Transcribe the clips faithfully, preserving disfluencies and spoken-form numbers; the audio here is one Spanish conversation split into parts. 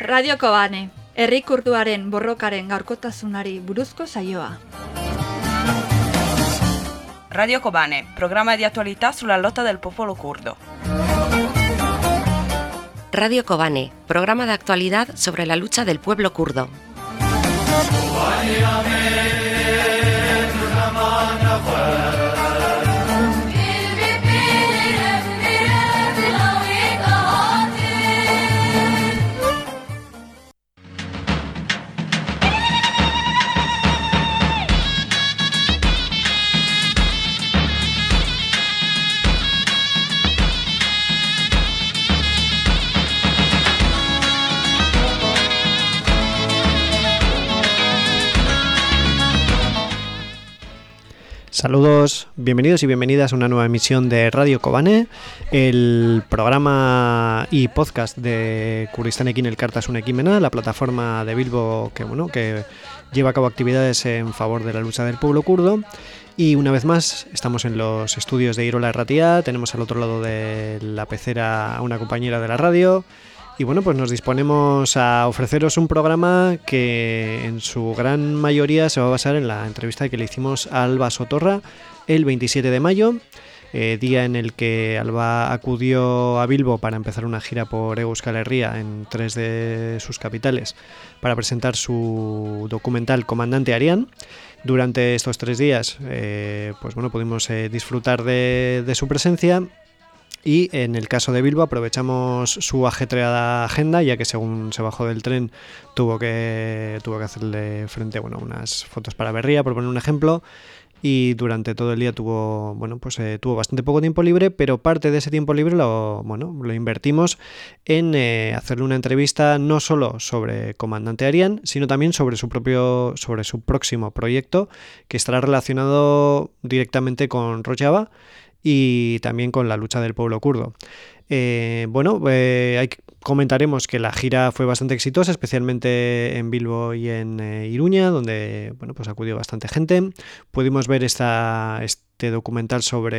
Radio Kobane, herri kurduaren borrokaren gaurkotasunari buruzko saioa. Radio Kobane, programa di attualità sulla lotta del popolo curdo. Radio Kobane, programa de actualidad sobre la lucha del pueblo kurdo. Saludos, bienvenidos y bienvenidas a una nueva emisión de Radio Kobane, el programa y podcast de Kurdistanekin Elkartasun Ekimena, la plataforma de Bilbo que, bueno, que lleva a cabo actividades en favor de la lucha del pueblo kurdo. Y una vez más estamos en los estudios de Irola Erratia, tenemos al otro lado de la pecera a una compañera de la radio. Y bueno, pues nos disponemos a ofreceros un programa que en su gran mayoría se va a basar en la entrevista que le hicimos a Alba Sotorra el veintisiete de mayo, eh, día en el que Alba acudió a Bilbo para empezar una gira por Euskal Herria en tres de sus capitales para presentar su documental Comandante Arián. Durante estos tres días eh, pues bueno, pudimos eh, disfrutar de, de su presencia. Y en el caso de Bilbo aprovechamos su ajetreada agenda, ya que según se bajó del tren tuvo que, tuvo que hacerle frente, bueno, unas fotos para Berria, por poner un ejemplo, y durante todo el día tuvo, bueno, pues eh, tuvo bastante poco tiempo libre, pero parte de ese tiempo libre lo, bueno, lo invertimos en eh, hacerle una entrevista no solo sobre Comandante Arián, sino también sobre su propio, sobre su próximo proyecto, que estará relacionado directamente con Rojava y también con la lucha del pueblo kurdo. Eh, bueno, eh, hay, comentaremos que la gira fue bastante exitosa, especialmente en Bilbo y en eh, Iruña, donde bueno, pues acudió bastante gente. Pudimos ver esta, este documental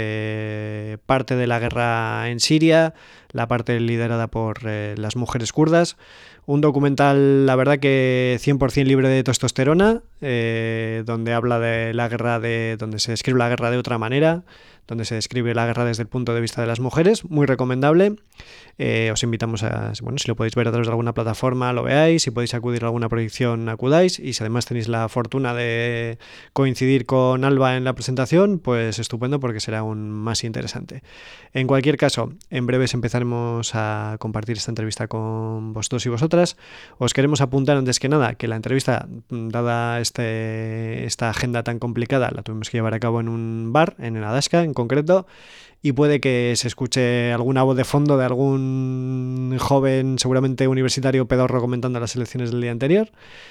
sobre parte de la guerra en Siria, la parte liderada por eh, las mujeres kurdas. Un documental, la verdad que cien por ciento libre de testosterona, eh, donde habla de la guerra, de donde se describe la guerra de otra manera, donde se describe la guerra desde el punto de vista de las mujeres, muy recomendable. Eh, os invitamos a, bueno, si lo podéis ver a través de alguna plataforma, lo veáis, si podéis acudir a alguna proyección, acudáis, y si además tenéis la fortuna de coincidir con Alba en la presentación, pues estupendo, porque será aún más interesante. En cualquier caso, en breves empezaremos a compartir esta entrevista con vosotros y vosotras. Os queremos apuntar antes que nada que la entrevista, dada este, esta agenda tan complicada, la tuvimos que llevar a cabo en un bar, en el Adasca, en concreto, y puede que se escuche alguna voz de fondo de algún joven, seguramente universitario pedorro, comentando las elecciones del día anterior.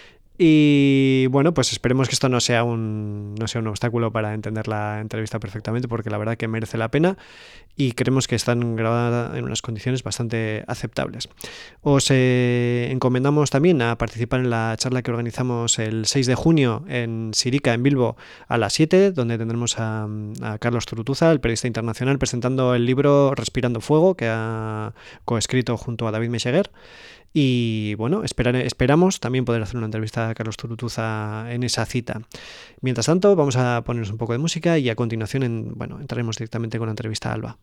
Y bueno, pues esperemos que esto no sea un no sea un obstáculo para entender la entrevista perfectamente, porque la verdad que merece la pena y creemos que están grabadas en unas condiciones bastante aceptables. Os eh, encomendamos también a participar en la charla que organizamos el seis de junio en Sirica, en Bilbo, a las siete, donde tendremos a, a Carlos Turutuza, el periodista internacional, presentando el libro Respirando Fuego, que ha coescrito junto a David Meseguer. Y bueno, esperar, esperamos también poder hacer una entrevista a Carlos Turutuza en esa cita. Mientras tanto, vamos a ponernos un poco de música y a continuación en, bueno, entraremos directamente con la entrevista a Alba.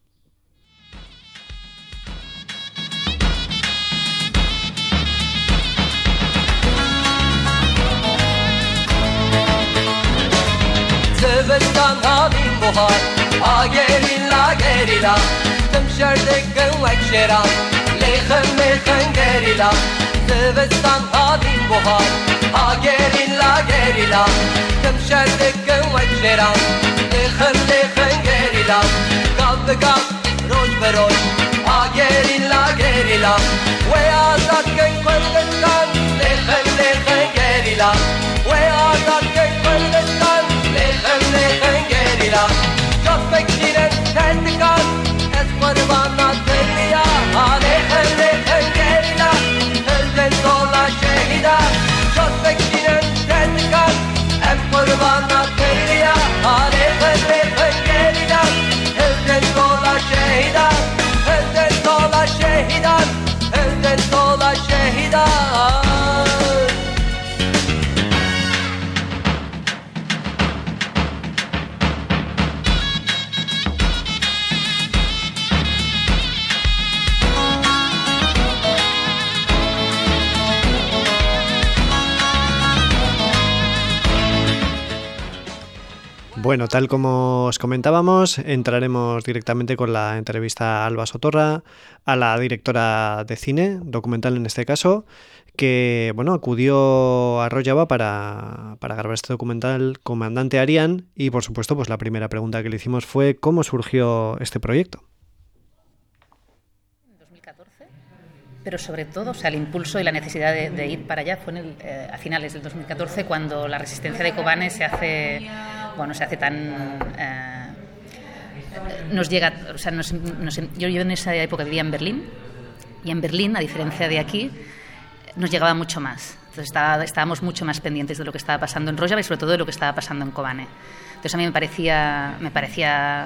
Lejן lejן גרילה, זבסטן הדין בוהר, הגרילה גרילה, תמשר דקן וגשרן, lejן lejן גרילה, גב בגב, ראש בראש, הגרילה גרילה, ועזת כן כולדסטן, lejן lejן גרילה, ועזת כן כולדסטן, lejן lejן גרילה, שופק שירן תנדקן, es qurbana telia, lejן lejן גרילה, elden sola şehida, şofek ginen tendikar, es qurbana telia, lejן lejן גרילה, elden sola şehida, elden sola şehida, elden sola şehida. Bueno, tal como os comentábamos, entraremos directamente con la entrevista a Alba Sotorra, a la directora de cine, documental en este caso, que bueno, acudió a Rojava para, para grabar este documental Comandante Arián, y por supuesto pues la primera pregunta que le hicimos fue ¿cómo surgió este proyecto? dos mil catorce, pero sobre todo, o sea, el impulso y la necesidad de, de ir para allá fue en el, eh, a finales del dos mil catorce, cuando la resistencia de Kobane se hace, bueno, se hace tan... Eh, nos llega, o sea, nos, nos, yo, yo en esa época vivía en Berlín, y en Berlín, a diferencia de aquí, nos llegaba mucho más. Entonces estaba, estábamos mucho más pendientes de lo que estaba pasando en Rojava y sobre todo de lo que estaba pasando en Kobane. Entonces a mí me parecía, me parecía,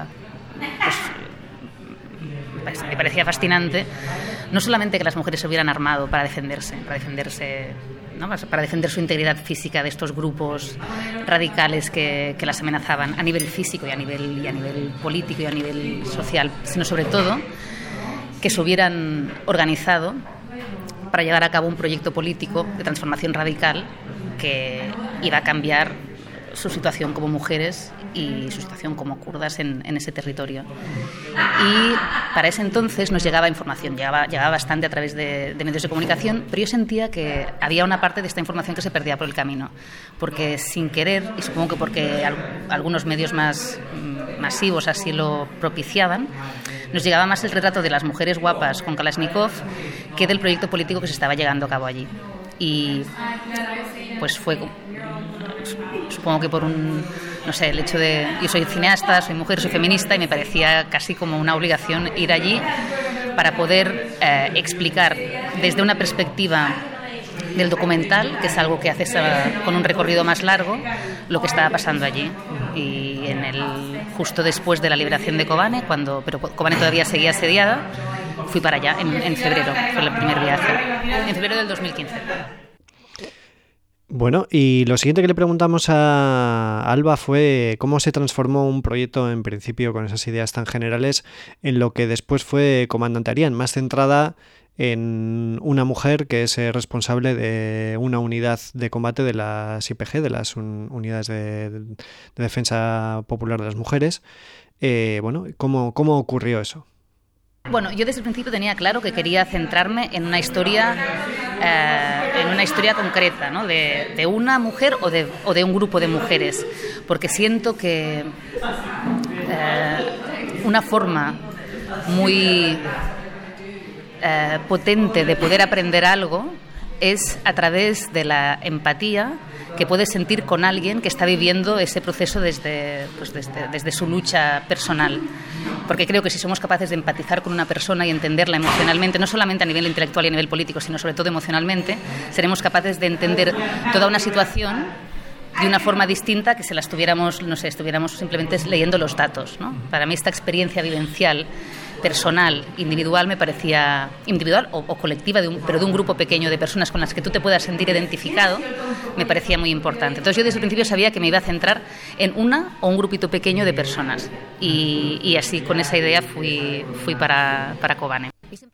pues, me parecía fascinante, no solamente que las mujeres se hubieran armado para defenderse, para defenderse, ¿no? para defender su integridad física de estos grupos radicales que, que las amenazaban a nivel físico y a nivel, y a nivel político y a nivel social, sino sobre todo que se hubieran organizado para llevar a cabo un proyecto político de transformación radical que iba a cambiar su situación como mujeres y su situación como kurdas en, en ese territorio. Y para ese entonces nos llegaba información, llegaba, llegaba bastante a través de, de medios de comunicación, pero yo sentía que había una parte de esta información que se perdía por el camino, porque sin querer, y supongo que porque al, algunos medios más mm, masivos así lo propiciaban, nos llegaba más el retrato de las mujeres guapas con Kalashnikov que del proyecto político que se estaba llevando a cabo allí. Y pues fue, supongo que por un, no sé, el hecho de... Yo soy cineasta, soy mujer, soy feminista y me parecía casi como una obligación ir allí para poder eh, explicar desde una perspectiva del documental, que es algo que haces a, con un recorrido más largo, lo que estaba pasando allí. Y en el, justo después de la liberación de Kobane, cuando, pero Kobane todavía seguía asediada, fui para allá en, en febrero, fue el primer viaje, en febrero del dos mil quince. Bueno, y lo siguiente que le preguntamos a Alba fue cómo se transformó un proyecto en principio con esas ideas tan generales en lo que después fue Comandante Arián, más centrada en una mujer que es responsable de una unidad de combate de las I P G, de las un, unidades de, de defensa popular de las mujeres. Eh, bueno, ¿cómo, cómo ocurrió eso? Bueno, yo desde el principio tenía claro que quería centrarme en una historia, eh, en una historia concreta, ¿no? de, de una mujer o de, o de un grupo de mujeres, porque siento que eh, una forma muy eh, potente de poder aprender algo es a través de la empatía que puedes sentir con alguien que está viviendo ese proceso desde, pues desde, desde su lucha personal. Porque creo que si somos capaces de empatizar con una persona y entenderla emocionalmente, no solamente a nivel intelectual y a nivel político, sino sobre todo emocionalmente, seremos capaces de entender toda una situación de una forma distinta que si la estuviéramos, no sé, estuviéramos simplemente leyendo los datos, ¿no? Para mí esta experiencia vivencial, personal, individual, me parecía individual o, o colectiva, de un, pero de un grupo pequeño de personas con las que tú te puedas sentir identificado, me parecía muy importante. Entonces yo desde el principio sabía que me iba a centrar en una o un grupito pequeño de personas y, y así con esa idea fui, fui para, para Kobane.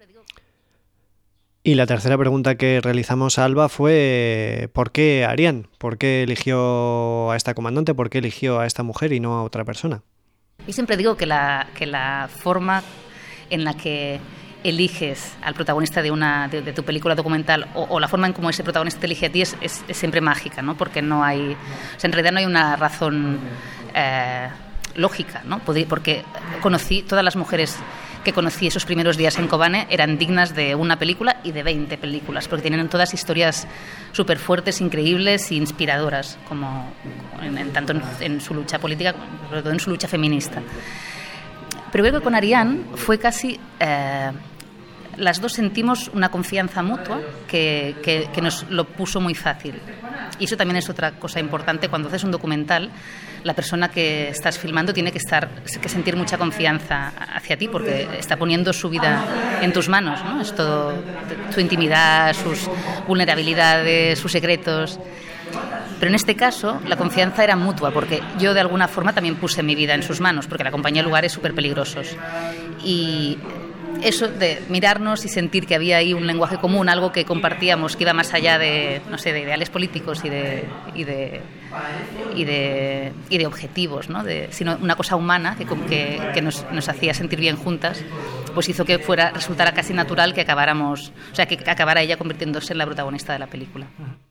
Y la tercera pregunta que realizamos a Alba fue ¿por qué Arián? ¿Por qué eligió a esta comandante? ¿Por qué eligió a esta mujer y no a otra persona? Y siempre digo que la, que la forma en la que eliges al protagonista de, una, de, de tu película documental o, o la forma en cómo ese protagonista te elige a ti es, es, es siempre mágica, ¿no? Porque no hay, o sea, en realidad no hay una razón eh, lógica, ¿no? Porque conocí todas las mujeres que conocí esos primeros días en Kobane eran dignas de una película y de veinte películas, porque tienen todas historias súper fuertes, increíbles e inspiradoras, como en, en, tanto en, en su lucha política, sobre todo en su lucha feminista. Pero creo que con Arián fue casi... Eh, las dos sentimos una confianza mutua que, que, que nos lo puso muy fácil. Y eso también es otra cosa importante. Cuando haces un documental, la persona que estás filmando tiene que, estar, que sentir mucha confianza hacia ti porque está poniendo su vida en tus manos, ¿no? Es todo su intimidad, sus vulnerabilidades, sus secretos. Pero en este caso la confianza era mutua porque yo de alguna forma también puse mi vida en sus manos porque la acompañé a lugares súper peligrosos. Y eso de mirarnos y sentir que había ahí un lenguaje común, algo que compartíamos, que iba más allá de, no sé, de ideales políticos y de, y de y de, y de objetivos, ¿no? De, sino una cosa humana que, que, que nos, nos hacía sentir bien juntas, pues hizo que fuera resultara casi natural que acabáramos, o sea, que acabara ella convirtiéndose en la protagonista de la película.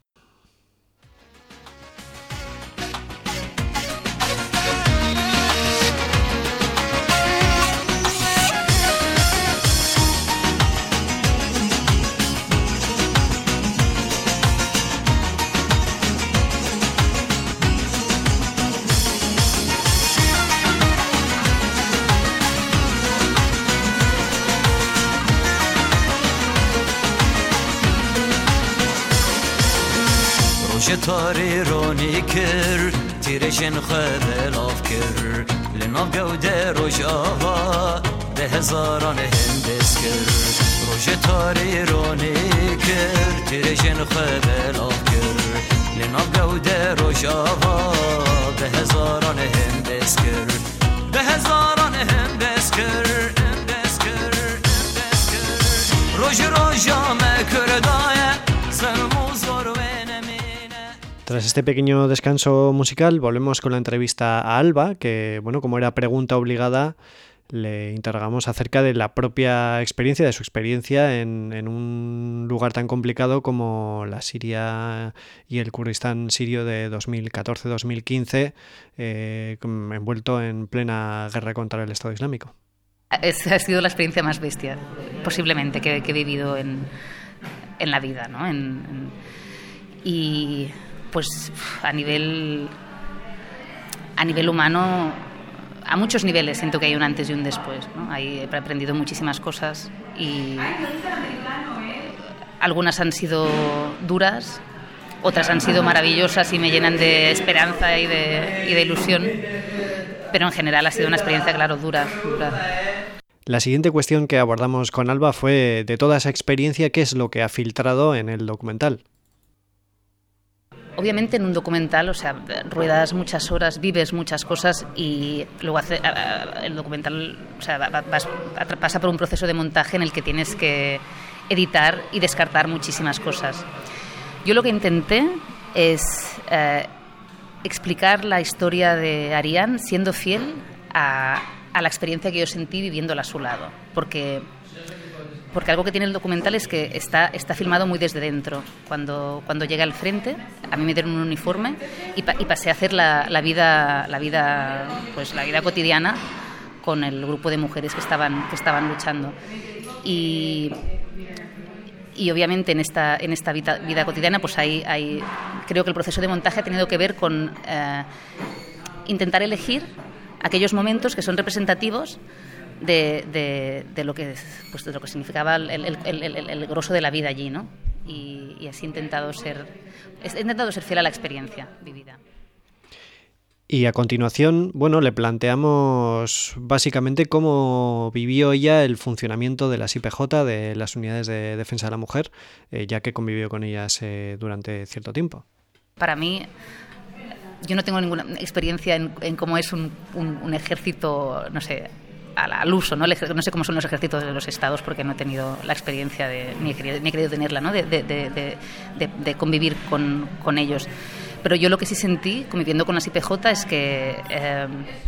تاری رونی کر تیرشن خدل آف کر لناف گوده روش آقا ده هزاران هندس کر روش تاری رونی کر تیرشن خدل آف کر لناف گوده روش آقا ده هزاران هندس کر ده هزاران هندس کر هندس کر هندس کر روش روشا مکردای سلموز وروه. Tras este pequeño descanso musical, volvemos con la entrevista a Alba, que, bueno, como era pregunta obligada, le interrogamos acerca de la propia experiencia, de su experiencia en, en un lugar tan complicado como la Siria y el Kurdistán sirio de dos mil catorce dos mil quince, eh, envuelto en plena guerra contra el Estado Islámico. Es, ha sido la experiencia más bestia, posiblemente, que, que he vivido en, en la vida, ¿no? En, en, y... pues a nivel a nivel humano, a muchos niveles siento que hay un antes y un después, ¿no? Ahí he aprendido muchísimas cosas y algunas han sido duras, otras han sido maravillosas y me llenan de esperanza y de, y de ilusión, pero en general ha sido una experiencia, claro, dura, dura. La siguiente cuestión que abordamos con Alba fue, de toda esa experiencia, ¿qué es lo que ha filtrado en el documental? Obviamente en un documental, o sea, ruedas muchas horas, vives muchas cosas y luego hace, el documental, o sea, vas, pasa por un proceso de montaje en el que tienes que editar y descartar muchísimas cosas. Yo lo que intenté es eh, explicar la historia de Ariane siendo fiel a, a la experiencia que yo sentí viviéndola a su lado, porque... Porque algo que tiene el documental es que está, está filmado muy desde dentro. Cuando, cuando llegué al frente, a mí me dieron un uniforme y, pa, y pasé a hacer la, la, vida, la, vida, pues, la vida cotidiana con el grupo de mujeres que estaban, que estaban luchando. Y, y obviamente en esta, en esta vida, vida cotidiana, pues hay, hay, creo que el proceso de montaje ha tenido que ver con eh, intentar elegir aquellos momentos que son representativos De, de, de lo que pues de lo que significaba el, el, el, el, el grosso de la vida allí, ¿no? Y, y así he intentado ser he intentado ser fiel a la experiencia vivida. Y a continuación, bueno, le planteamos básicamente cómo vivió ella el funcionamiento de las I P J, de las unidades de defensa de la mujer, eh, ya que convivió con ellas eh, durante cierto tiempo. Para mí, yo no tengo ninguna experiencia en, en cómo es un, un, un ejército, no sé, al uso, ¿no? No sé cómo son los ejércitos de los estados porque no he tenido la experiencia de, ni, he querido, ni he querido tenerla, ¿no? de, de, de, de, de convivir con, con ellos. Pero yo lo que sí sentí conviviendo con las I P J es que eh,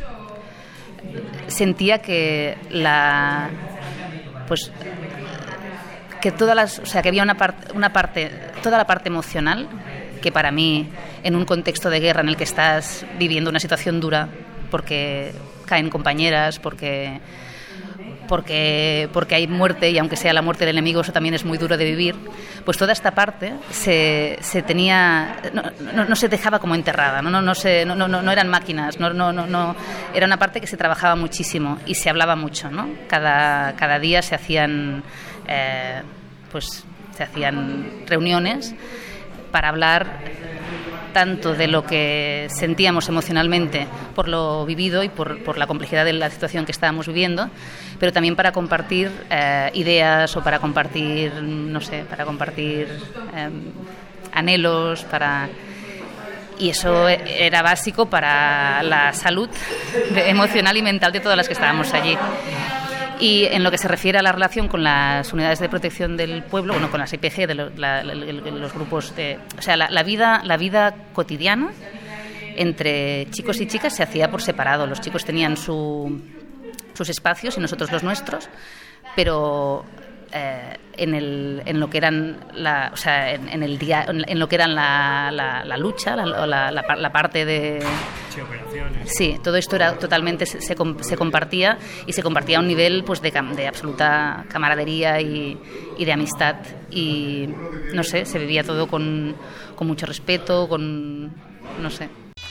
sentía que la pues que todas las, o sea, que había una parte, una parte, toda la parte emocional que para mí en un contexto de guerra en el que estás viviendo una situación dura porque caen compañeras, porque, porque, porque hay muerte, y aunque sea la muerte del enemigo, eso también es muy duro de vivir, pues toda esta parte se, se tenía, no, no, no se dejaba como enterrada, no, no, no, se, no, no, no eran máquinas, no, no, no, no, era una parte que se trabajaba muchísimo y se hablaba mucho, ¿no? Cada, cada día se hacían, eh, pues, se hacían reuniones para hablar tanto de lo que sentíamos emocionalmente por lo vivido y por, por la complejidad de la situación que estábamos viviendo, pero también para compartir eh, ideas o para compartir, no sé, para compartir eh, anhelos, para... Y eso era básico para la salud emocional y mental de todas las que estábamos allí. Y en lo que se refiere a la relación con las unidades de protección del pueblo, bueno, con las I P G, de lo, la, la, los grupos de... O sea, la, la, vida, la vida cotidiana entre chicos y chicas se hacía por separado. Los chicos tenían su, sus espacios y nosotros los nuestros, pero eh, en, el, en lo que eran la, o sea, en, en el día, en lo que eran la, la, la lucha, la, la, la, la parte de Sí, operaciones. Sí, todo esto era totalmente se, se, se compartía y se compartía a un nivel pues de, de absoluta camaradería y, y de amistad, y no sé, se vivía todo con, con mucho respeto, con no sé.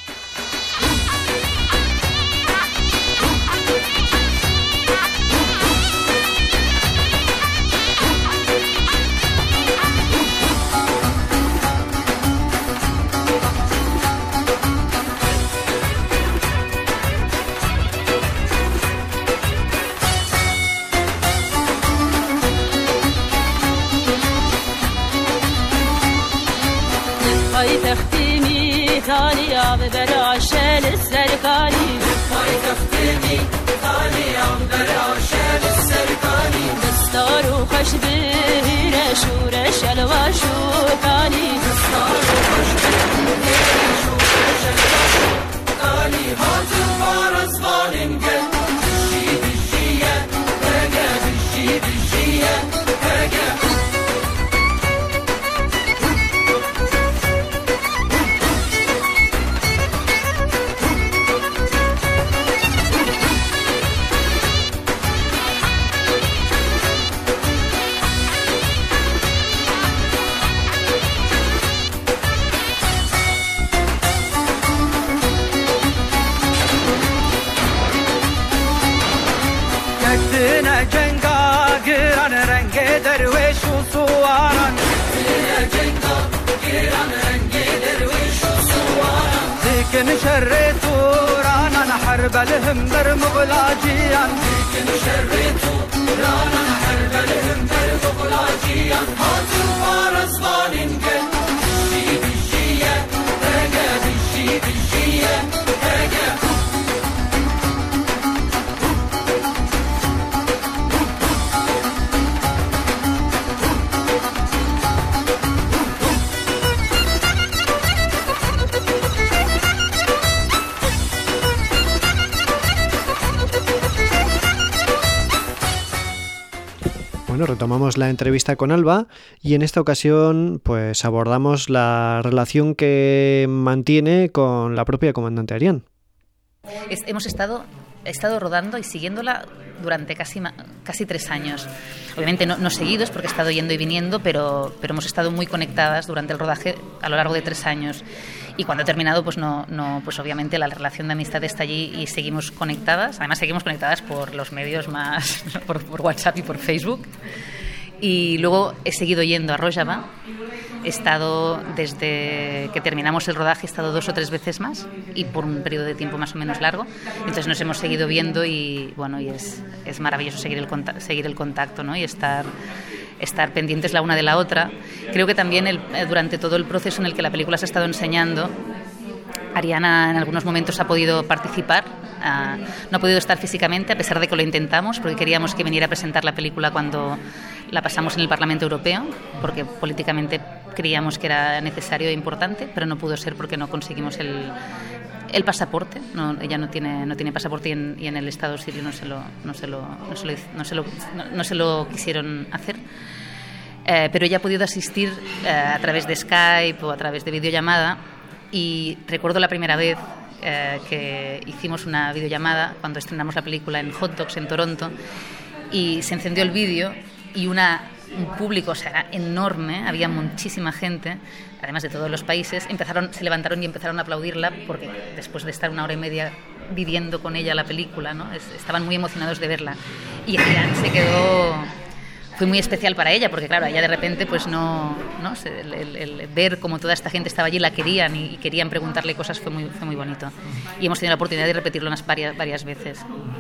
ثانية ببلاش للسركاني هاي تختمي ثانية ببلاش للسركاني دستار وخش بهيرش ورش الواشو كاني دستار وخش بهيرش ورش الواشو كاني هاتم فارس فالنجل بشي بشية هجا بشي بشية هجا درويش وصوارا جنقا كيران رنقي درويش وصوارا لكن شريتو رانا نحرب الهمبر مغلاجيا لكن شريتو رانا نحرب الهمبر مغلاجيا هاتو فارس فالنجل بشي بشية هجا بشي بشية هجا Bueno, retomamos la entrevista con Alba y en esta ocasión pues abordamos la relación que mantiene con la propia comandante Arián. Es, hemos estado, he estado rodando y siguiéndola durante casi, casi tres años. Obviamente no, no seguidos porque he estado yendo y viniendo, pero, pero hemos estado muy conectadas durante el rodaje a lo largo de tres años. Y cuando ha terminado, pues no, no, pues obviamente la relación de amistad está allí y seguimos conectadas. Además seguimos conectadas por los medios más, por, por WhatsApp y por Facebook. Y luego he seguido yendo a Rojava. He estado desde que terminamos el rodaje, he estado dos o tres veces más y por un periodo de tiempo más o menos largo. Entonces nos hemos seguido viendo y bueno, y es, es maravilloso seguir el contacto, seguir el contacto, ¿no? Y estar estar pendientes la una de la otra. Creo que también el, durante todo el proceso en el que la película se ha estado enseñando, Ariana en algunos momentos ha podido participar, uh, no ha podido estar físicamente a pesar de que lo intentamos porque queríamos que viniera a presentar la película cuando la pasamos en el Parlamento Europeo, porque políticamente creíamos que era necesario e importante, pero no pudo ser porque no conseguimos el, el pasaporte. No, ella no tiene, no tiene pasaporte y en, y en el Estado sirio no se lo, no se lo, no se lo, no se lo, no, no se lo quisieron hacer. Eh, pero ella ha podido asistir eh, a través de Skype o a través de videollamada y recuerdo la primera vez eh, que hicimos una videollamada cuando estrenamos la película en Hot Dogs en Toronto y se encendió el vídeo y una, un público, o sea, era enorme, había muchísima gente, además de todos los países, empezaron, se levantaron y empezaron a aplaudirla porque después de estar una hora y media viviendo con ella la película, ¿no? Es, estaban muy emocionados de verla y Arián se quedó... Fue muy especial para ella porque, claro, ella de repente, pues no, no el, el, el ver cómo toda esta gente estaba allí, la querían y, y querían preguntarle cosas, fue muy, fue muy bonito. Y hemos tenido la oportunidad de repetirlo unas varias, varias veces.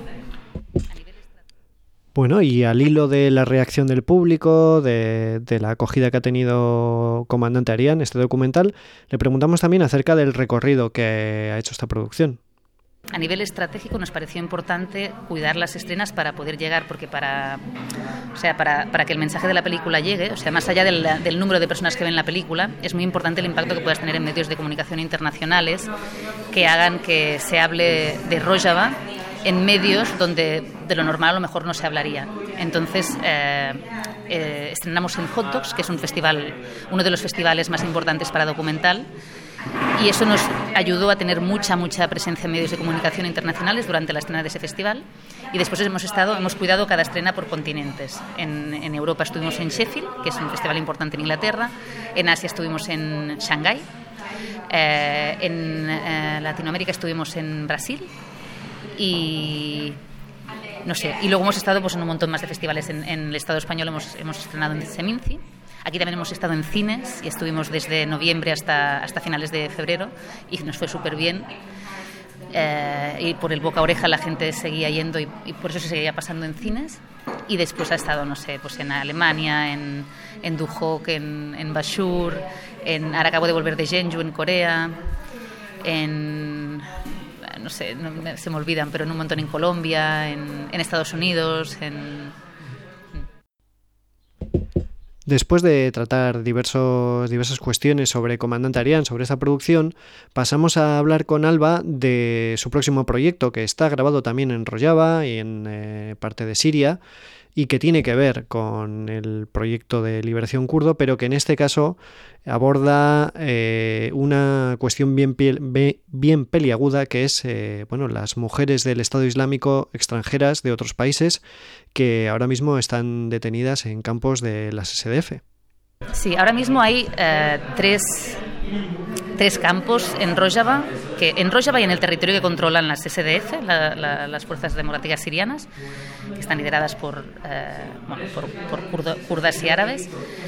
Bueno, y al hilo de la reacción del público, de, de la acogida que ha tenido Comandante Arián, este documental, le preguntamos también acerca del recorrido que ha hecho esta producción. A nivel estratégico nos pareció importante cuidar las estrenas para poder llegar, porque para, O sea, para, para que el mensaje de la película llegue, o sea, más allá del, del número de personas que ven la película, es muy importante el impacto que puedas tener en medios de comunicación internacionales que hagan que se hable de Rojava en medios donde de lo normal a lo mejor no se hablaría. Entonces, eh, eh, estrenamos en Hot Docs, que es un festival, uno de los festivales más importantes para documental, y eso nos ayudó a tener mucha, mucha presencia en medios de comunicación internacionales durante la estrena de ese festival. Y después hemos estado, hemos cuidado cada estrena por continentes. En, en Europa estuvimos en Sheffield, que es un festival importante en Inglaterra. En Asia estuvimos en Shanghái. Eh, en eh, Latinoamérica estuvimos en Brasil. Y no sé. Y luego hemos estado pues, en un montón más de festivales. En, en el Estado español hemos, hemos estrenado en Seminci. Aquí también hemos estado en cines y estuvimos desde noviembre hasta, hasta finales de febrero y nos fue súper bien. Eh, y por el boca a oreja la gente seguía yendo y, y por eso se seguía pasando en cines. Y después ha estado, no sé, pues en Alemania, en, en Duhok, en, en Bashur, en, ahora acabo de volver de Jeonju, en Corea, en... no sé, no, se me olvidan, pero en un montón en Colombia, en, en Estados Unidos, en... Después de tratar diversos, diversas cuestiones sobre Comandante Ariane, sobre esta producción, pasamos a hablar con Alba de su próximo proyecto, que está grabado también en Rojava y en eh, parte de Siria, y que tiene que ver con el proyecto de liberación kurdo, pero que en este caso aborda eh, una cuestión bien, piel, bien peliaguda, que es eh, bueno, las mujeres del Estado Islámico extranjeras de otros países que ahora mismo están detenidas en campos de las ese de efe. Sí, ahora mismo hay eh, tres, tres campos en Rojava, que en Rojava y en el territorio que controlan las ese de efe, la, la, las Fuerzas Democráticas Sirianas, que están lideradas por, eh, bueno, por, por kurdo, kurdas y árabes.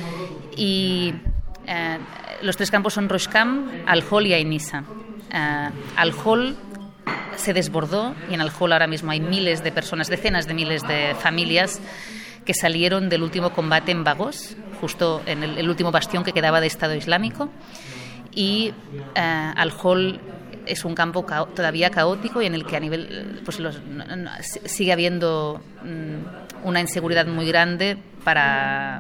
Y eh, los tres campos son Rojkam, Al-Hol y Ainissa. Eh, Al-Hol se desbordó y en Al-Hol ahora mismo hay miles de personas, decenas de miles de familias que salieron del último combate en Bagos, justo en el, el último bastión que quedaba de Estado Islámico. Y eh, Al-Hol es un campo cao- todavía caótico y en el que a nivel pues los, no, no, sigue habiendo mm, una inseguridad muy grande para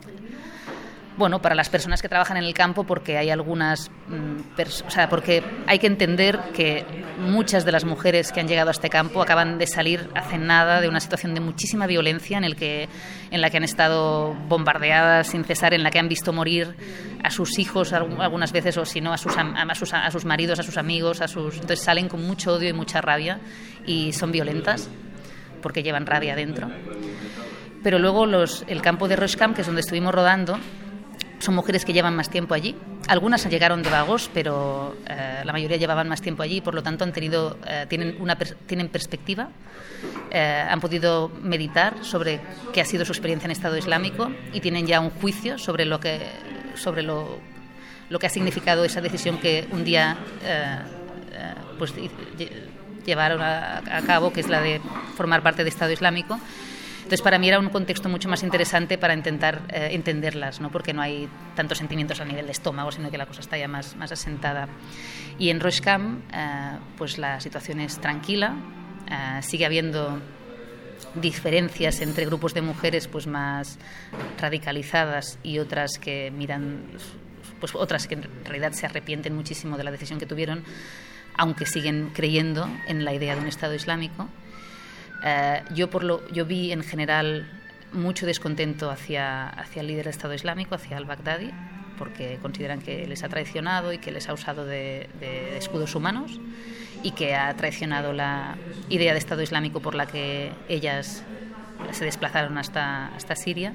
bueno para las personas que trabajan en el campo, porque hay algunas mm, pers- o sea porque hay que entender que muchas de las mujeres que han llegado a este campo acaban de salir hace nada de una situación de muchísima violencia en el que en la que han estado bombardeadas sin cesar, en la que han visto morir a sus hijos algunas veces, o si no a sus, a sus, a sus maridos, a sus amigos, a sus entonces salen con mucho odio y mucha rabia y son violentas porque llevan rabia dentro. Pero luego los, el campo de Rojkam, que es donde estuvimos rodando, son mujeres que llevan más tiempo allí. Algunas llegaron de Bagos, pero eh, la mayoría llevaban más tiempo allí y por lo tanto han tenido, eh, tienen, una pers- tienen perspectiva, eh, han podido meditar sobre qué ha sido su experiencia en Estado Islámico y tienen ya un juicio sobre lo que, sobre lo, lo que ha significado esa decisión que un día eh, eh, pues, llevaron a, a cabo, que es la de formar parte de Estado Islámico. Entonces, para mí era un contexto mucho más interesante para intentar eh, entenderlas, ¿no? Porque no hay tantos sentimientos a nivel de estómago, sino que la cosa está ya más, más asentada. Y en Rojkam, eh, pues la situación es tranquila, eh, sigue habiendo diferencias entre grupos de mujeres pues más radicalizadas y otras que miran, pues otras que en realidad se arrepienten muchísimo de la decisión que tuvieron, aunque siguen creyendo en la idea de un Estado Islámico. Uh, yo, por lo, yo vi en general mucho descontento hacia, hacia el líder del Estado Islámico, hacia al-Baghdadi, porque consideran que les ha traicionado y que les ha usado de, de escudos humanos y que ha traicionado la idea de Estado Islámico por la que ellas se desplazaron hasta, hasta Siria.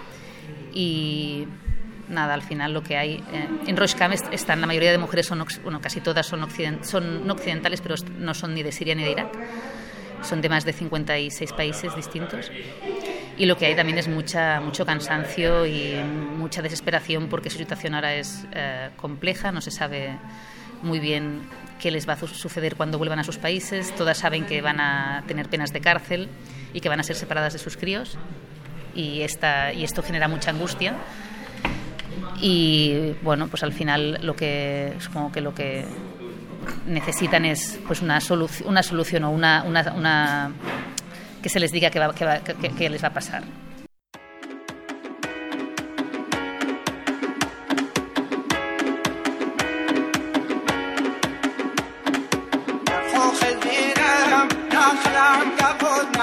Y nada, al final lo que hay... Eh, en Rojkam están, la mayoría de mujeres son, bueno, casi todas son, occident, son no occidentales, pero no son ni de Siria ni de Irak. Son de más de cincuenta y seis países distintos. Y lo que hay también es mucha, mucho cansancio y mucha desesperación porque su situación ahora es eh, compleja, no se sabe muy bien qué les va a suceder cuando vuelvan a sus países. Todas saben que van a tener penas de cárcel y que van a ser separadas de sus críos. Y, esta, y esto genera mucha angustia. Y bueno, pues al final lo que supongo que lo que necesitan es pues una solución, una solución o una, una, una que se les diga que, va, que, va, que, que les va a pasar.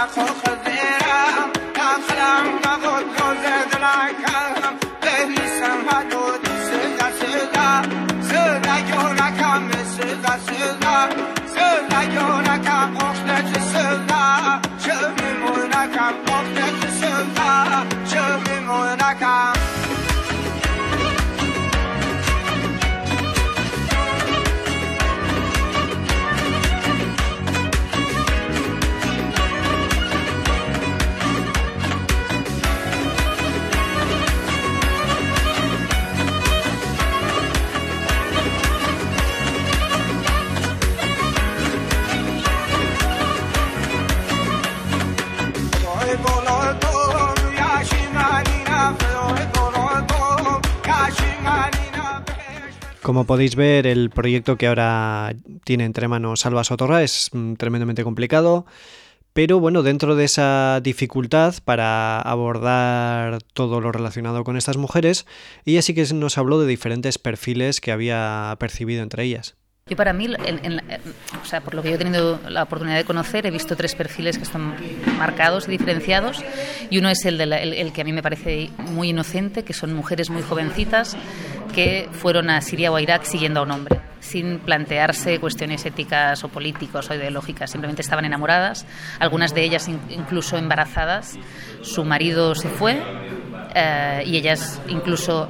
Como podéis ver, el proyecto que ahora tiene entre manos Alba Sotorra es tremendamente complicado, pero bueno, dentro de esa dificultad para abordar todo lo relacionado con estas mujeres, ella sí que nos habló de diferentes perfiles que había percibido entre ellas. Yo para mí, en, en, o sea, por lo que yo he tenido la oportunidad de conocer, he visto tres perfiles que están marcados y diferenciados, y uno es el, de la, el, el que a mí me parece muy inocente, que son mujeres muy jovencitas que fueron a Siria o a Irak siguiendo a un hombre, sin plantearse cuestiones éticas o políticas o ideológicas, simplemente estaban enamoradas, algunas de ellas incluso embarazadas, su marido se fue eh, y ellas incluso...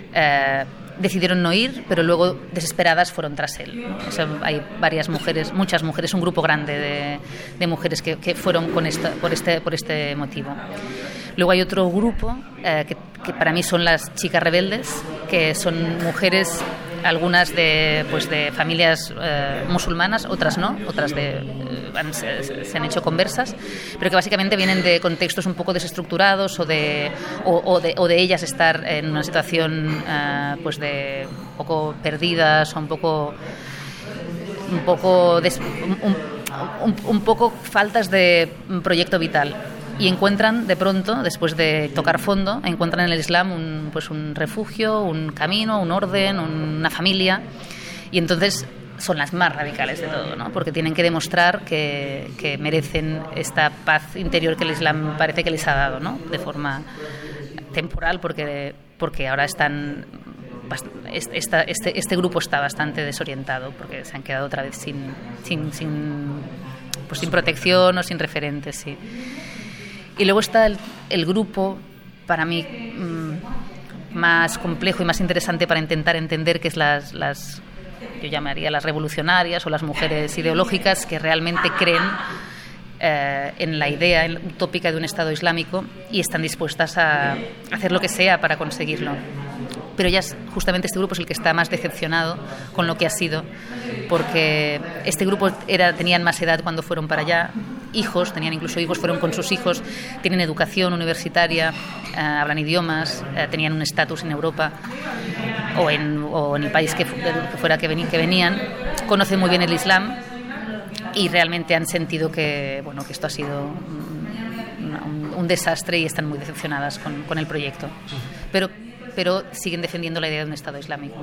Eh, decidieron no ir, pero luego desesperadas fueron tras él, ¿no? O sea, hay varias mujeres, muchas mujeres, un grupo grande de, de mujeres que, que fueron con esta, por, este, por este motivo. Luego hay otro grupo eh, que, que para mí son las chicas rebeldes, que son mujeres, algunas de, pues de familias eh, musulmanas, otras no, otras de, eh, han, se, se han hecho conversas, pero que básicamente vienen de contextos un poco desestructurados o de, o, o de, o de ellas estar en una situación eh, pues de un poco perdidas o un poco un poco des, un, un, un poco faltas de proyecto vital. Y encuentran de pronto, después de tocar fondo, encuentran en el Islam un, pues un refugio, un camino, un orden, una familia, y entonces son las más radicales de todo, ¿no? Porque tienen que demostrar que, que merecen esta paz interior que el Islam parece que les ha dado, ¿no? De forma temporal, porque, porque ahora están... Esta, este, este grupo está bastante desorientado, porque se han quedado otra vez sin, sin, sin, pues sin protección o sin referentes, sí. Y luego está el, el grupo, para mí, mmm, más complejo y más interesante para intentar entender, que es las, las, yo llamaría las revolucionarias o las mujeres ideológicas que realmente creen eh, en la idea utópica de un Estado islámico y están dispuestas a hacer lo que sea para conseguirlo. Pero ellas, justamente este grupo es el que está más decepcionado con lo que ha sido, porque este grupo era, tenían más edad cuando fueron para allá, hijos, tenían incluso hijos, fueron con sus hijos, tienen educación universitaria, eh, hablan idiomas, eh, tenían un estatus en Europa o en, o en el país que, que fuera que, vení, que venían, conocen muy bien el Islam y realmente han sentido que, bueno, que esto ha sido un, un, un desastre y están muy decepcionadas con, con el proyecto. Pero pero siguen defendiendo la idea de un Estado islámico.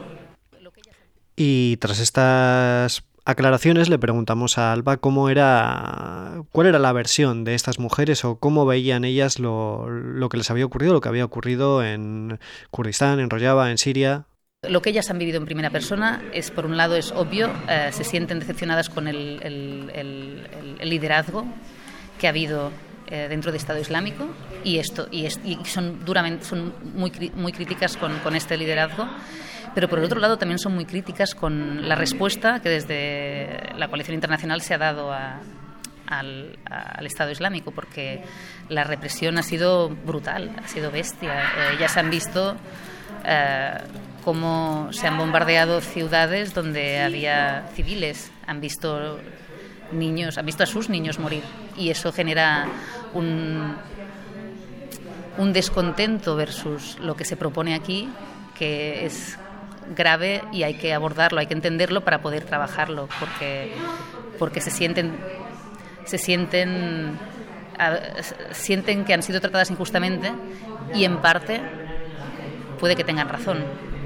Y tras estas aclaraciones le preguntamos a Alba cómo era, cuál era la versión de estas mujeres o cómo veían ellas lo, lo que les había ocurrido, lo que había ocurrido en Kurdistán, en Rojava, en Siria. Lo que ellas han vivido en primera persona es, por un lado, es obvio, eh, se sienten decepcionadas con el, el, el, el liderazgo que ha habido eh, dentro del Estado Islámico y esto y, es, y son duramente son muy muy críticas con, con este liderazgo, pero por el otro lado también son muy críticas con la respuesta que desde la coalición internacional se ha dado a, al, a, al Estado Islámico, porque la represión ha sido brutal, ha sido bestia. Eh, ya se han visto eh, cómo se han bombardeado ciudades donde había civiles, han visto niños, han visto a sus niños morir, y eso genera un, un descontento versus lo que se propone aquí, que es grave y hay que abordarlo, hay que entenderlo para poder trabajarlo, porque porque se sienten se sienten sienten que han sido tratadas injustamente y en parte puede que tengan razón,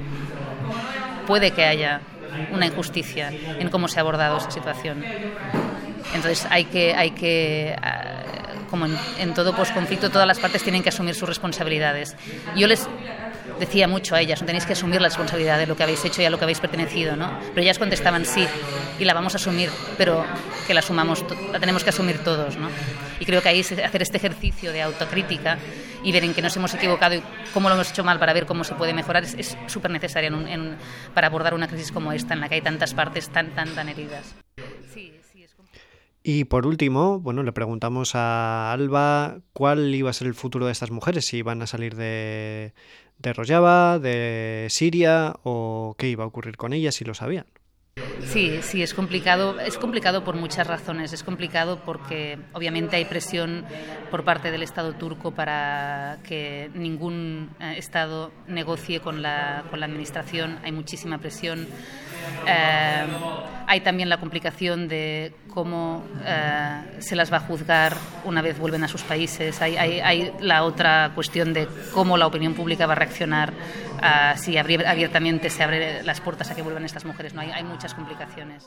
puede que haya una injusticia en cómo se ha abordado esa situación. Entonces hay que hay que como en, en todo posconflicto, todas las partes tienen que asumir sus responsabilidades. Yo les decía mucho a ellas, no tenéis que asumir la responsabilidad de lo que habéis hecho y a lo que habéis pertenecido, ¿no? Pero ellas contestaban sí, y la vamos a asumir, pero que la asumamos, la tenemos que asumir todos, ¿no? Y creo que ahí es hacer este ejercicio de autocrítica y ver en qué nos hemos equivocado y cómo lo hemos hecho mal para ver cómo se puede mejorar es súper necesario en un, en, para abordar una crisis como esta, en la que hay tantas partes tan, tan, tan heridas. Sí, sí, es complicado. Y por último, bueno, le preguntamos a Alba cuál iba a ser el futuro de estas mujeres, si iban a salir de, de Rojava, de Siria, o qué iba a ocurrir con ellas, si lo sabían. Sí, sí, es complicado. Es complicado por muchas razones. Es complicado porque obviamente hay presión por parte del Estado turco para que ningún eh, Estado negocie con la, con la administración. Hay muchísima presión. Eh, hay también la complicación de cómo eh, se las va a juzgar una vez vuelven a sus países. Hay, hay, hay la otra cuestión de cómo la opinión pública va a reaccionar uh, si abri- abiertamente se abren las puertas a que vuelvan estas mujeres. No, hay, hay muchas complicaciones.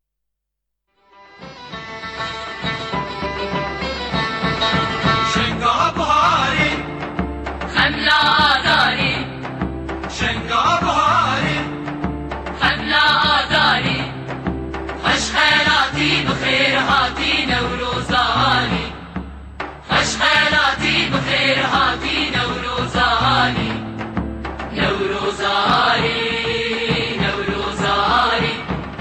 بخير هاتي نوروزاني خش خيراتي بخير هاتي نوروزاني نوروزاني نوروزاني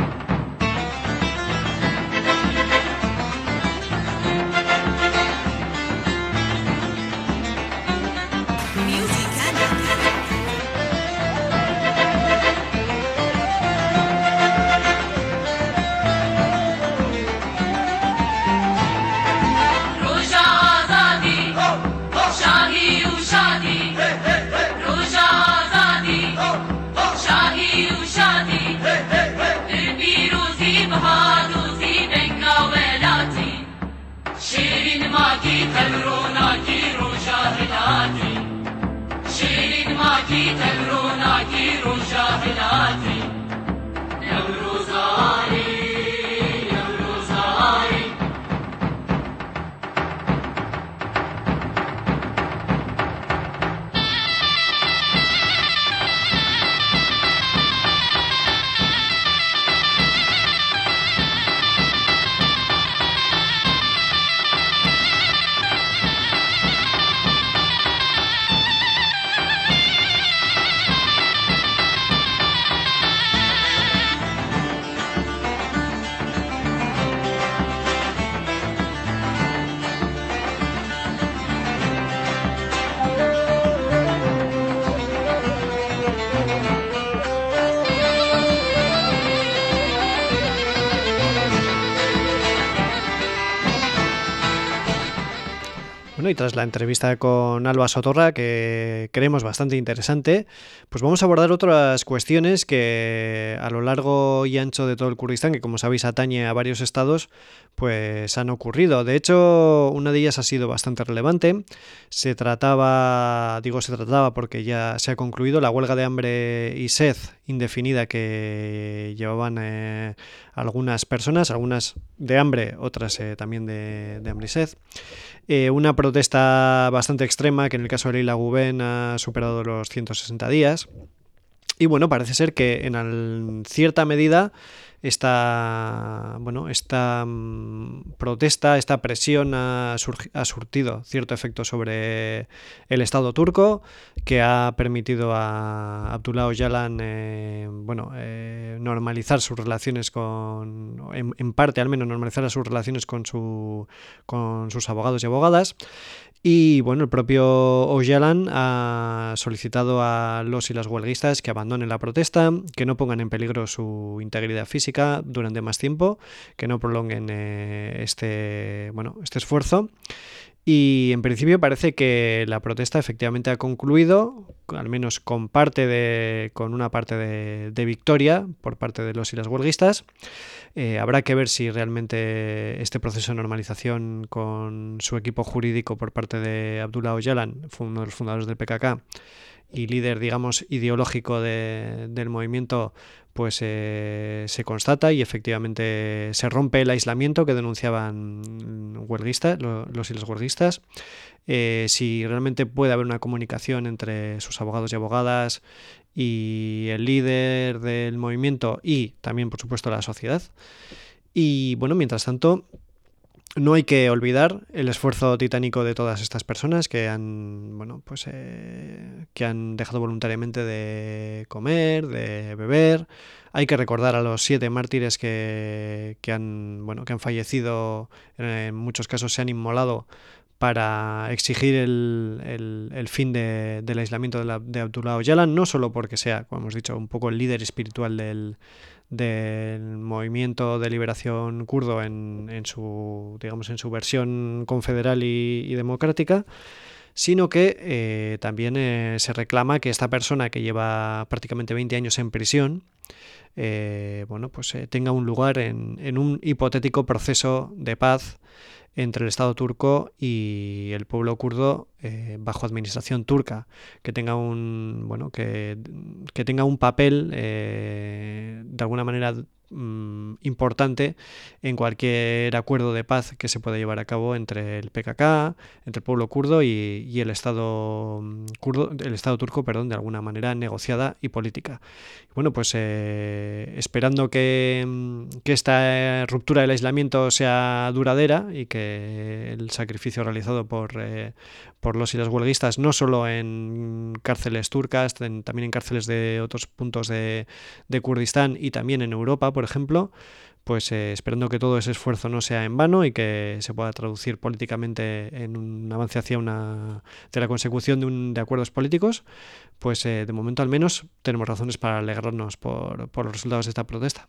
Bueno, y tras la entrevista con Alba Sotorra, que creemos bastante interesante, pues vamos a abordar otras cuestiones que a lo largo y ancho de todo el Kurdistán, que como sabéis atañe a varios estados, pues han ocurrido. De hecho, una de ellas ha sido bastante relevante. Se trataba, digo se trataba porque ya se ha concluido la huelga de hambre y sed indefinida que llevaban eh, algunas personas, algunas de hambre, otras eh, también de, de hambre y sed. Eh, una protesta bastante extrema que en el caso de Leila Guven ha superado los ciento sesenta días. Y bueno, parece ser que en al, cierta medida esta, bueno, esta um, protesta, esta presión ha, surgi, ha surtido cierto efecto sobre el Estado turco, que ha permitido a Abdullah Öcalan eh, bueno, eh, normalizar sus relaciones con, en, en parte al menos normalizar sus relaciones con, su, con sus abogados y abogadas. Y bueno, el propio Öcalan ha solicitado a los y las huelguistas que abandonen la protesta, que no pongan en peligro su integridad física durante más tiempo, que no prolonguen eh, este, bueno, este esfuerzo. Y en principio parece que la protesta efectivamente ha concluido, al menos con parte de, con una parte de, de victoria por parte de los y las huelguistas. Eh, habrá que ver si realmente este proceso de normalización con su equipo jurídico por parte de Abdullah Öcalan, uno de los fundadores del P K K, y líder, digamos, ideológico de, del movimiento, pues eh, se constata y efectivamente se rompe el aislamiento que denunciaban huelguistas, lo, los y las huelguistas. Eh, si realmente puede haber una comunicación entre sus abogados y abogadas y el líder del movimiento y también, por supuesto, la sociedad. Y bueno, mientras tanto, no hay que olvidar el esfuerzo titánico de todas estas personas que han, bueno, pues eh, que han dejado voluntariamente de comer, de beber. Hay que recordar a los siete mártires que, que han, bueno, que han fallecido, en muchos casos se han inmolado para exigir el, el, el fin de, del aislamiento de, la, de Abdullah Öcalan, no solo porque sea, como hemos dicho, un poco el líder espiritual del, del movimiento de liberación kurdo en, en su, digamos, en su versión confederal y, y democrática, sino que eh, también eh, se reclama que esta persona que lleva prácticamente veinte años en prisión, eh, bueno, pues eh, tenga un lugar en, en un hipotético proceso de paz entre el Estado turco y el pueblo kurdo eh, bajo administración turca, que tenga un, bueno, que, que tenga un papel eh, de alguna manera mm, importante en cualquier acuerdo de paz que se pueda llevar a cabo entre el P K K, entre el pueblo kurdo y, y el Estado kurdo, el Estado turco, perdón, de alguna manera negociada y política. Bueno, pues eh, esperando que, que esta ruptura del aislamiento sea duradera y que el sacrificio realizado por, eh, por los y las huelguistas, no solo en cárceles turcas, en, también en cárceles de otros puntos de, de Kurdistán y también en Europa, por ejemplo, pues eh, esperando que todo ese esfuerzo no sea en vano y que se pueda traducir políticamente en un avance hacia una de la consecución de, un, de acuerdos políticos, pues eh, de momento al menos tenemos razones para alegrarnos por, por los resultados de esta protesta.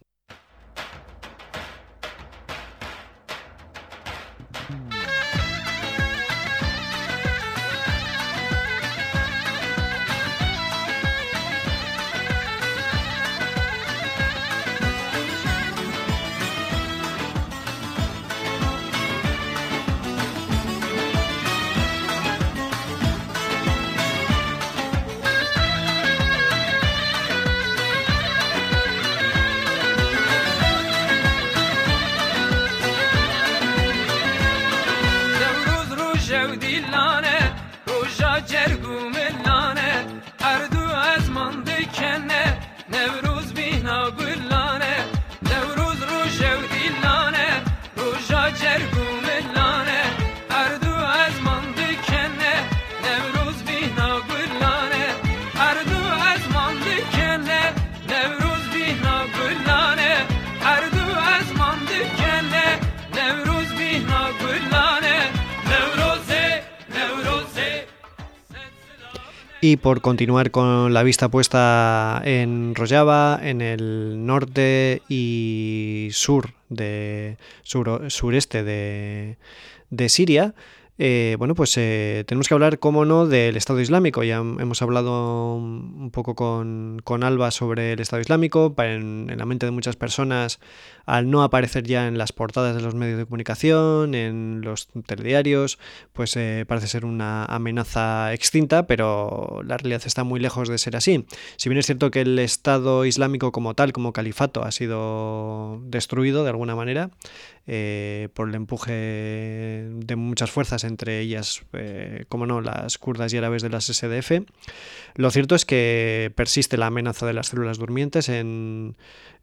Y por continuar con la vista puesta en Rojava, en el norte y sur de sur, sureste de, de Siria, eh, bueno, pues eh, tenemos que hablar, cómo no, del Estado Islámico. Ya hemos hablado un poco con, con Alba sobre el Estado Islámico. En, en la mente de muchas personas, al no aparecer ya en las portadas de los medios de comunicación, en los telediarios, pues eh, parece ser una amenaza extinta, pero la realidad está muy lejos de ser así. Si bien es cierto que el Estado Islámico como tal, como califato, ha sido destruido de alguna manera eh, por el empuje de muchas fuerzas, entre ellas, eh, como no, las kurdas y árabes de las S D F, lo cierto es que persiste la amenaza de las células durmientes en,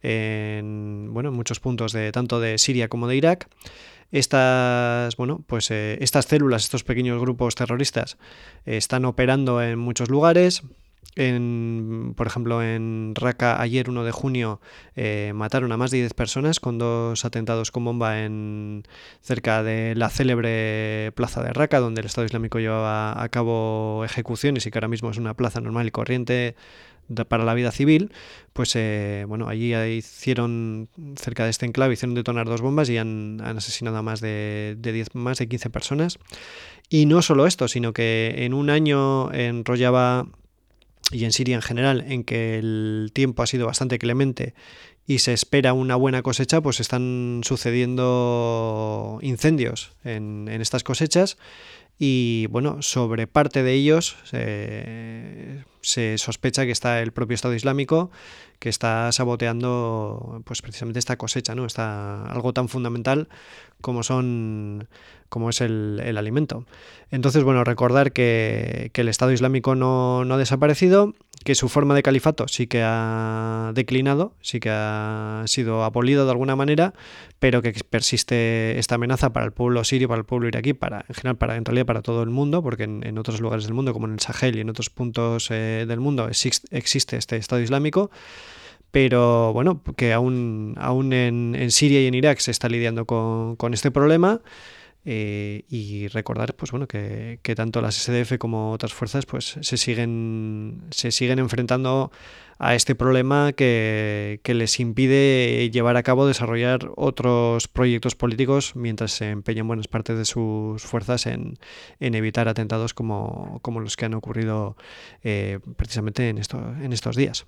en bueno, en muchos puntos de tanto de Siria como de Irak. Estas, bueno, pues eh, estas células, estos pequeños grupos terroristas, eh, están operando en muchos lugares. En, por ejemplo, en Raqqa ayer, uno de junio, eh, mataron a más de diez personas con dos atentados con bomba en cerca de la célebre plaza de Raqqa, donde el Estado Islámico llevaba a cabo ejecuciones y que ahora mismo es una plaza normal y corriente para la vida civil. Pues eh, bueno, allí hicieron, cerca de este enclave, hicieron detonar dos bombas y han, han asesinado a más de, de diez, más de quince personas. Y no solo esto, sino que en un año en Rojava y en Siria en general, en que el tiempo ha sido bastante clemente y se espera una buena cosecha, pues están sucediendo incendios en, en estas cosechas. y bueno, sobre parte de ellos eh, se sospecha que está el propio Estado Islámico, que está saboteando pues precisamente esta cosecha, ¿no? Está algo tan fundamental como son como es el, el alimento. Entonces, bueno, recordar que, que el Estado Islámico no, no ha desaparecido, que su forma de califato sí que ha declinado, sí que ha sido abolido de alguna manera, pero que persiste esta amenaza para el pueblo sirio, para el pueblo iraquí, para en general, para en realidad para todo el mundo, porque en, en otros lugares del mundo, como en el Sahel y en otros puntos eh, del mundo, existe, existe este Estado Islámico. Pero bueno, que aún, aún en, en Siria y en Irak se está lidiando con, con este problema. Eh, y recordar pues bueno que, que tanto las S D F como otras fuerzas pues se siguen se siguen enfrentando a este problema que, que les impide llevar a cabo desarrollar otros proyectos políticos mientras se empeñan buenas partes de sus fuerzas en, en evitar atentados como, como los que han ocurrido eh, precisamente en, esto, en estos días.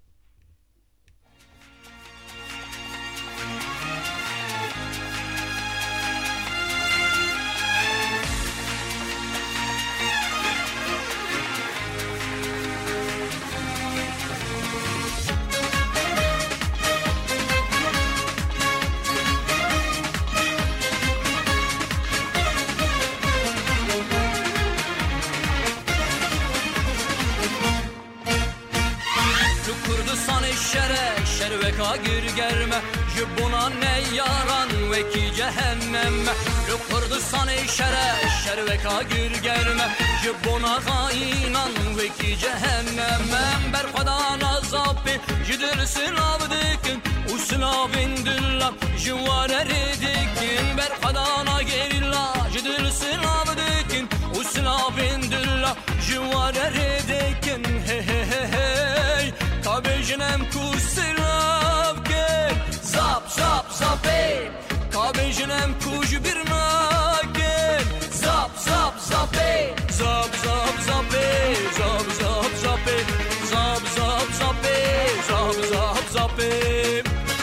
Girgerme Jibuna ne yaran ve ki cehenneme Lu Kurdistan şere şerveka girgerme Jibuna gainan ve ki cehenneme Berkadan azabi jidirsin abdikin Uslavin dillam jivare ridikin Berkadana gerilla jidirsin abdikin Uslavin dillam jivare ridikin He he he hey Kabejnem kusilav ke Zap zap zap ey Kabejnem kuj bir naken Zap zap zap ey Zap zap zap ey Zap zap zap ey Zap zap zap ey Zap zap zap ey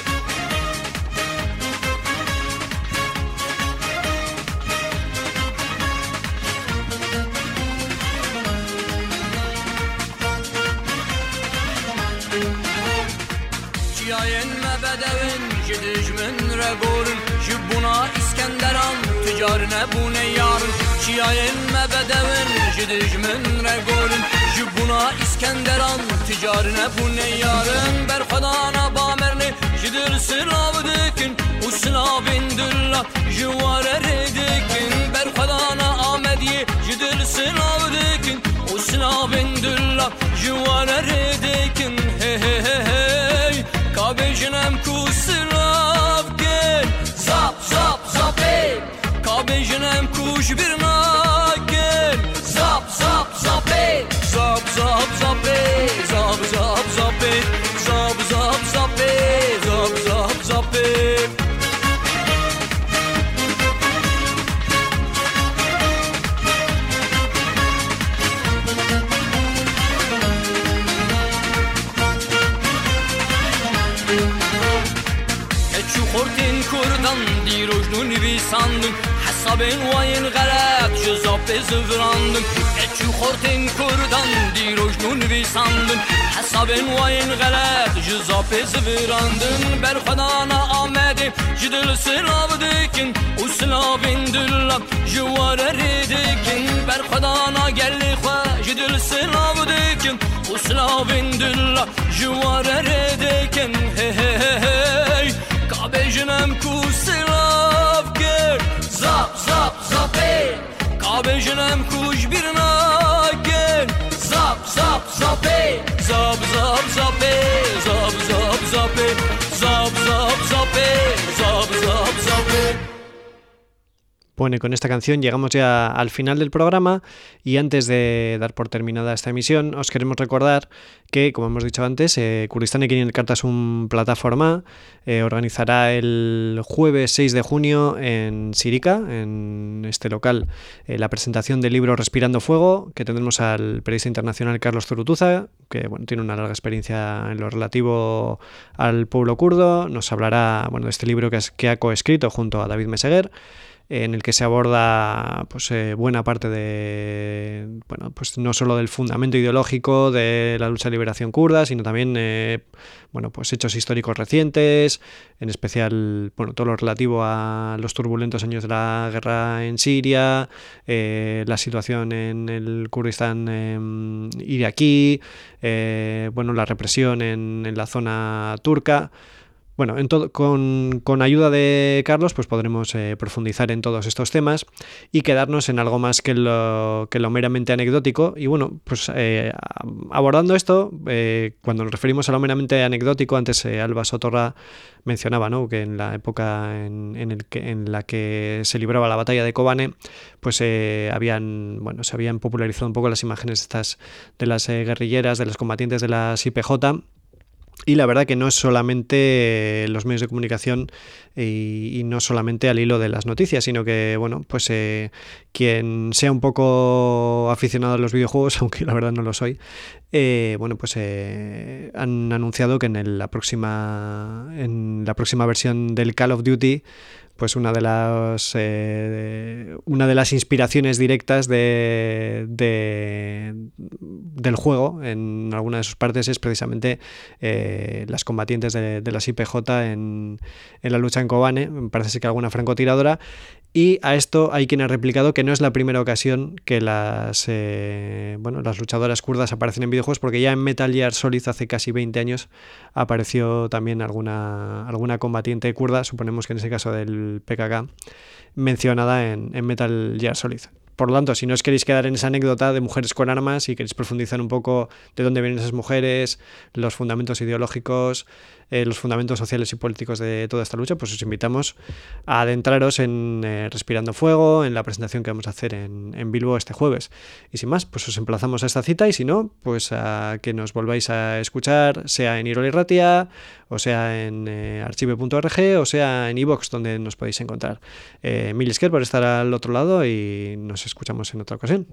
Bedevin jidijmin regorun Jibbuna İskenderan ticarine bu ne yarın Şiayen me bedevin jidijmin regorun Jibbuna İskenderan ticarine bu ne yarın Berkadana bamerni jidirsin abdikin Uslavin dilla jivare ridikin Berkadana Ahmediye jidirsin abdikin Uslavin dilla jivare ridikin He he he hey Kabejnem kusilav gel Zap zap zap ey Kabejnem kuj bir naken Zap zap zap ey Zap zap zap ey Zap zap zap ey Zap zap zap ey Zap zap zap ey Kurtin kurdan dirojnu nivisandın Hesabın vayin galat jizab zıvrandın Eçü kurtin kurdan dirojnu nivisandın Hesabın vayin galat jizab zıvrandın Berkadana Ahmedi jidilsin abdikin Uslavin dillam jivare ridikin Berkadana gelli khwa jidilsin abdikin Uslavin dillam jivare ridikin He he he hey Kabejnem kusilav gel Zap zap zap ey Kabejnem kuj bir naken Zap zap zap ey Zap zap zap ey Zap zap zap ey Zap zap zap ey Zap zap zap ey. Bueno, y con esta canción llegamos ya al final del programa y antes de dar por terminada esta emisión os queremos recordar que, como hemos dicho antes, eh, Kurdistan Ekin Elkartasun plataforma eh, organizará el jueves seis de junio en Sirica, en este local, eh, la presentación del libro Respirando Fuego, que tendremos al periodista internacional Carlos Zurutuza, que bueno, tiene una larga experiencia en lo relativo al pueblo kurdo. Nos hablará bueno, de este libro que, es, que ha coescrito junto a David Meseguer. en el que se aborda pues eh, buena parte de, bueno, pues no solo del fundamento ideológico de la lucha de liberación kurda, sino también eh, bueno, pues hechos históricos recientes, en especial bueno, todo lo relativo a los turbulentos años de la guerra en Siria, eh, la situación en el Kurdistán eh, iraquí, eh, bueno, la represión en, en la zona turca. Bueno, en todo, con, con ayuda de Carlos pues podremos eh, profundizar en todos estos temas y quedarnos en algo más que lo, que lo meramente anecdótico. Y bueno, pues eh, abordando esto, eh, cuando nos referimos a lo meramente anecdótico, antes eh, Alba Sotorra mencionaba, ¿no?, que en la época en, en, el que, en la que se libraba la batalla de Kobane, pues eh, habían, bueno, se habían popularizado un poco las imágenes estas de las eh, guerrilleras, de las combatientes de las I P J. Y la verdad que no es solamente los medios de comunicación y, y no solamente al hilo de las noticias, sino que, bueno, pues eh, quien sea un poco aficionado a los videojuegos, aunque la verdad no lo soy, eh, bueno, pues eh, han anunciado que en el, la próxima en la próxima versión del Call of Duty, pues una de las eh, una de las inspiraciones directas de, de del juego en alguna de sus partes es precisamente eh, las combatientes de, de las I P J en, en la lucha en Kobane. Me parece que alguna francotiradora. Y a esto hay quien ha replicado que no es la primera ocasión que las eh, bueno, las luchadoras kurdas aparecen en videojuegos, porque ya en Metal Gear Solid hace casi veinte años apareció también alguna, alguna combatiente kurda, suponemos que en ese caso del P K K, mencionada en, en Metal Gear Solid. Por lo tanto, si no os queréis quedar en esa anécdota de mujeres con armas y queréis profundizar un poco de dónde vienen esas mujeres, los fundamentos ideológicos, eh, los fundamentos sociales y políticos de toda esta lucha, pues os invitamos a adentraros en eh, Respirando Fuego, en la presentación que vamos a hacer en, en Bilbo este jueves. Y sin más, pues os emplazamos a esta cita, y si no, pues a que nos volváis a escuchar, sea en Irol Irratia, o sea en eh, archive punto org, o sea en iVoox, donde nos podéis encontrar. Eh, mil esker por estar al otro lado y nos escuchamos en otra ocasión.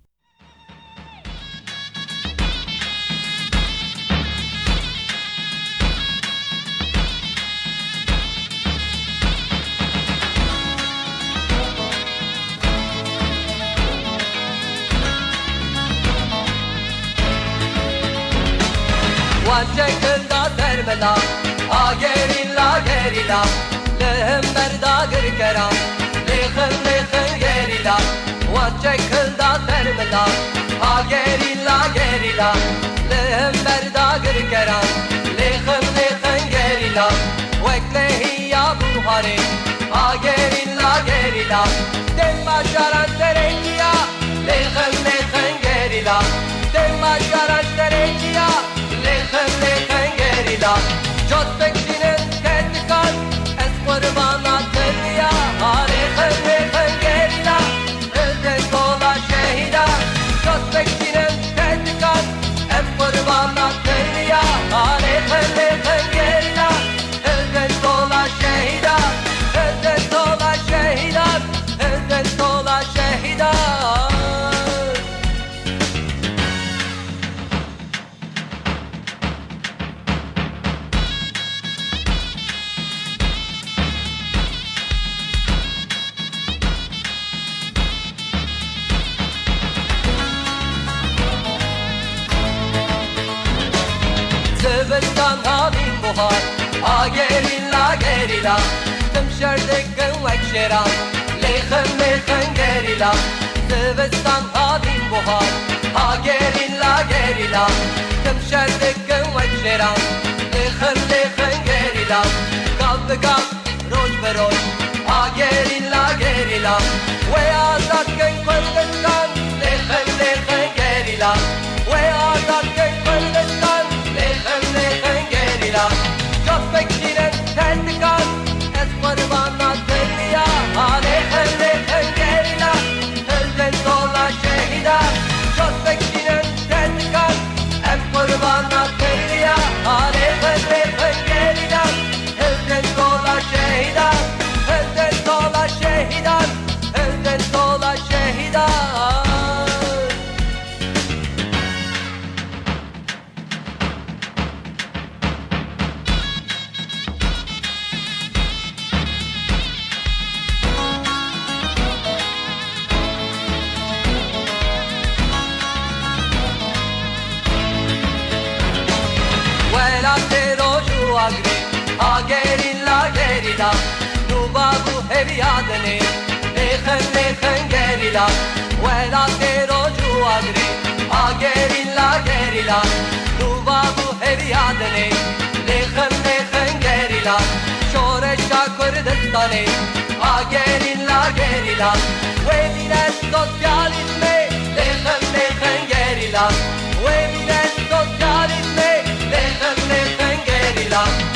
وجهك درملا آگرلا گریلا لهم برداگر کرام لخن لخن گریلا وجهك درملا آگرلا گریلا لهم برداگر کرام لخن لخن گریلا وکله یا بوهاری آگرلا گریلا دم شران ترکیا لخن لخن گریلا دم شران ترکیا لخن لخن گریلا جد بکشینن کتکان از قربانات دنیا لخن لخن گریلا öldün kola şehida جد بکشینن کتکان از قربانات دنیا لخن لخن گریلا öldün kola şehida öldün kola şehida öldün kola şehida Zıvıstan halim buhar Agerilla gerilla Tımşerdikın vekşeran Leyhın leyhın gerilla Zıvıstan halim buhar Agerilla gerilla Tımşerdikın vekşeran Leyhın leyhın gerilla Kaldı kal roj be roj Agerilla gerilla Ve azadkın Kurdistan Leyhın leyhın gerilla Ve azadkın Kurdistan لخن لخن گریلا جد بکشینن تندکان از قربانات دنیا لخن لخن گریلا öldün dola şehida جد بکشینن تندکان از قربانات دنیا لخن لخن گریلا öldün dola şehida öldün dola şehida öldün dola şehida agri Agerilla gerilla Nubabu heviadene Lechen lechen gerilla Wela teroju agri Agerilla gerilla Nubabu heviadene Lechen lechen gerilla Shoreşta Kurdistane Agerilla gerilla Weminen sosyalizme Lechen lechen gerilla Weminen sosyalizme Lechen lechen gerilla